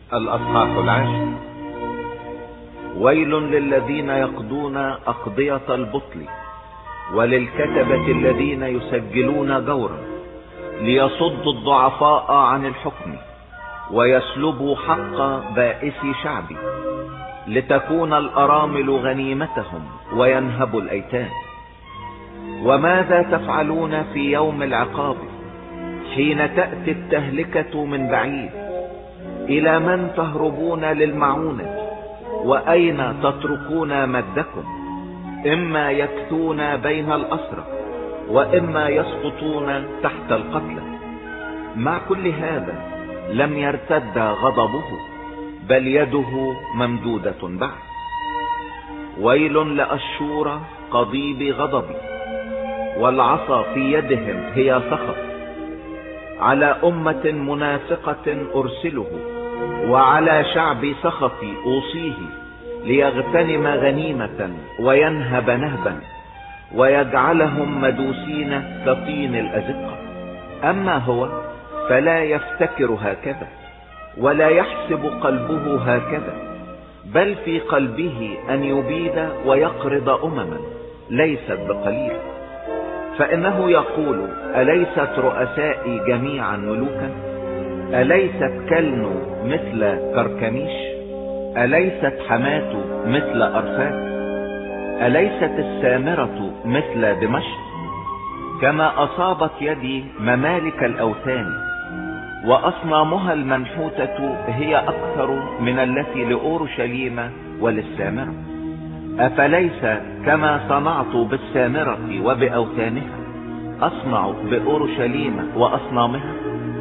الأصحاح 10. ويل للذين يقضون أقضية البطل، وللكتبة الذين يسجلون جورا، ليصدوا الضعفاء عن الحكم، ويسلبوا حق بائس شعبي، لتكون الأرامل غنيمتهم، وينهبوا الأيتام. وماذا تفعلون في يوم العقاب، حين تأتي التهلكة من بعيد؟ إلى من تهربون للمعونة؟ وأين تتركون مدكم؟ إما يكثون بين الأسرى، وإما يسقطون تحت القتلى. مع كل هذا لم يرتد غضبه، بل يده ممدودة بعد. ويل لأشور قضيب غضبي، والعصا في يدهم هي سخط. على أمة منافقة أرسله، وعلى شعب سخطي أوصيه، ليغتنم غنيمة وينهب نهبا، ويجعلهم مدوسين كطين الأزقة. أما هو فلا يفتكر هكذا، ولا يحسب قلبه هكذا، بل في قلبه أن يبيد ويقرض أمما ليست بقليل. فإنه يقول: أليست رؤسائي جميعا ملوكا؟ أليست كلنو مثل كركميش؟ أليست حماة مثل أرفات؟ أليست السامرة مثل دمشق؟ كما أصابت يدي ممالك الأوثان، وأصنامها المنحوتة هي أكثر من التي لأورشليم وللسامرة. أفليس كما صنعت بالسامرة وبأوثانها أصنع بأورشليم وأصنامها؟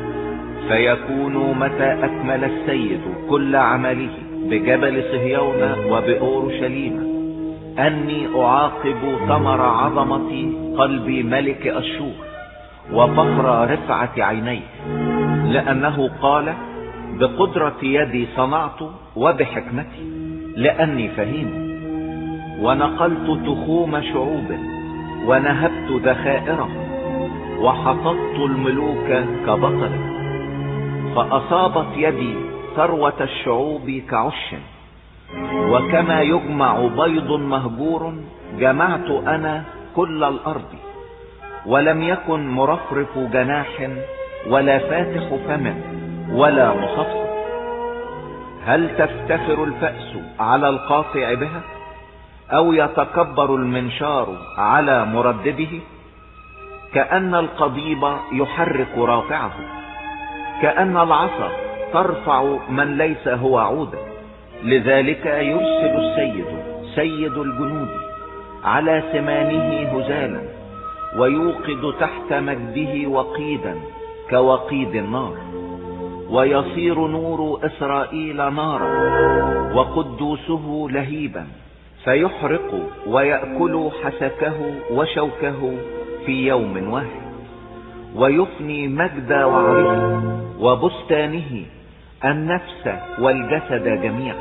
فيكون متى أكمل السيد كل عمله بجبل صهيون وبأورشليم، أني أعاقب ثمر عظمة قلب ملك أشور، وفخر رفعة عينيه، لأنه قال: بقدرة يدي صنعت وبحكمتي، لأني فهيم. ونقلت تخوم شعوب، ونهبت ذخائرهم، وحططت الملوك كبطل. فأصابت يدي ثروة الشعوب كعش، وكما يجمع بيض مهجور جمعت أنا كل الأرض. ولم يكن مرفرف جناح، ولا فاتح فم، ولا مصفصف. هل تفتخر الفأس على القاطع بها، أو يتكبر المنشار على مردده؟ كأن القضيب يحرك رافعه، كأن العصا ترفع من ليس هو عودا. لذلك يرسل السيد سيد الجنود على سمانه هزالا، ويوقد تحت مجده وقيدا كوقيد النار. ويصير نور إسرائيل نارا، وقدوسه لهيبا، فيحرق ويأكل حسكه وشوكه في يوم واحد. ويفني مجد وعره وبستانه، النفس والجسد جميعا.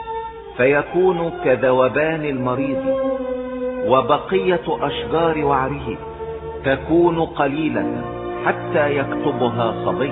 فيكون كذوبان المريض، وبقية أشجار وعره تكون قليلة حتى يكتبها صبي.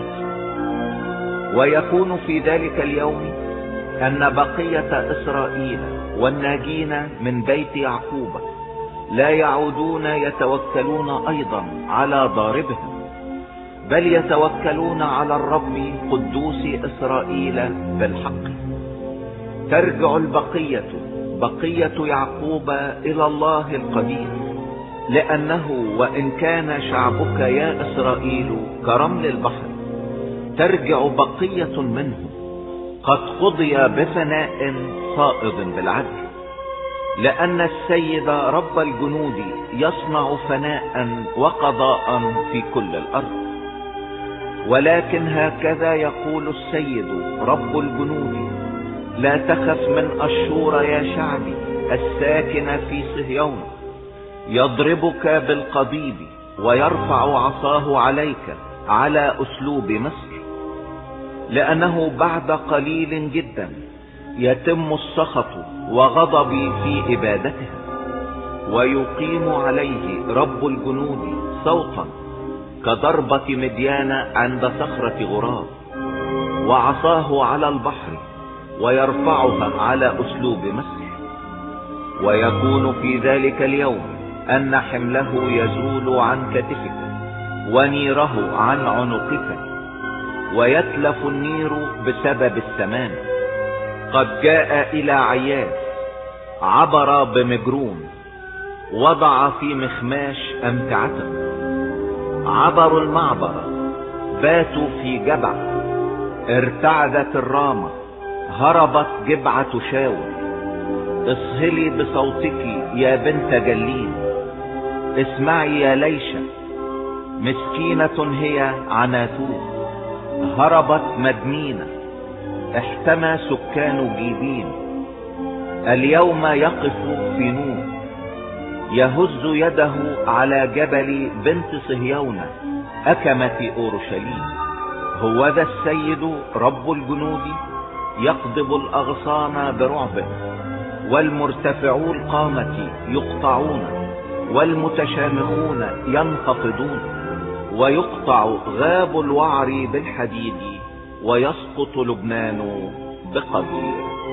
ويكون في ذلك اليوم أن بقية إسرائيل والناجين من بيت يعقوب لا يعودون يتوكلون أيضا على ضاربهم، بل يتوكلون على الرب قدوس إسرائيل بالحق. ترجع البقية، بقية يعقوب، إلى الله القدير، لأنه وإن كان شعبك يا إسرائيل كرمل البحر، ترجع بقية منهم قد قضي بفناء صائغ بالعدل. لأن السيد رب الجنود يصنع فناء وقضاء في كل الأرض. ولكن هكذا يقول السيد رب الجنود: لا تخف من أشور يا شعبي الساكن في صهيون. يضربك بالقضيب، ويرفع عصاه عليك على أسلوب مصر. لأنه بعد قليل جدا يتم السخط وغضبي في إبادتها، ويقيم عليه رب الجنود صوتا كضربة مديان عند صخرة غراب، وعصاه على البحر ويرفعها على أسلوب مصر. ويكون في ذلك اليوم أن حمله يزول عن كتفك ونيره عن عنقك، ويتلف النير بسبب السمان. قد جاء إلى عياس، عبر بمجرون، وضع في مخماش أمتعته. عبروا المعبر، باتوا في جبع، ارتعدت الرامة، هربت جبعة شاول. اصهلي بصوتك يا بنت جليل، اسمعي يا ليشة، مسكينة هي عناتوت، هربت مدمينة، احتمى سكان جيبين. اليوم يقف في نور، يهز يده على جبل بنت صهيون أكمة أورشليم. هوذا السيد رب الجنود يقضب الأغصان برعب، والمرتفعو القامة يقطعون، والمتشامخون ينخفضون. ويقطع غاب الوعر بالحديد، ويسقط لبنان بقدير.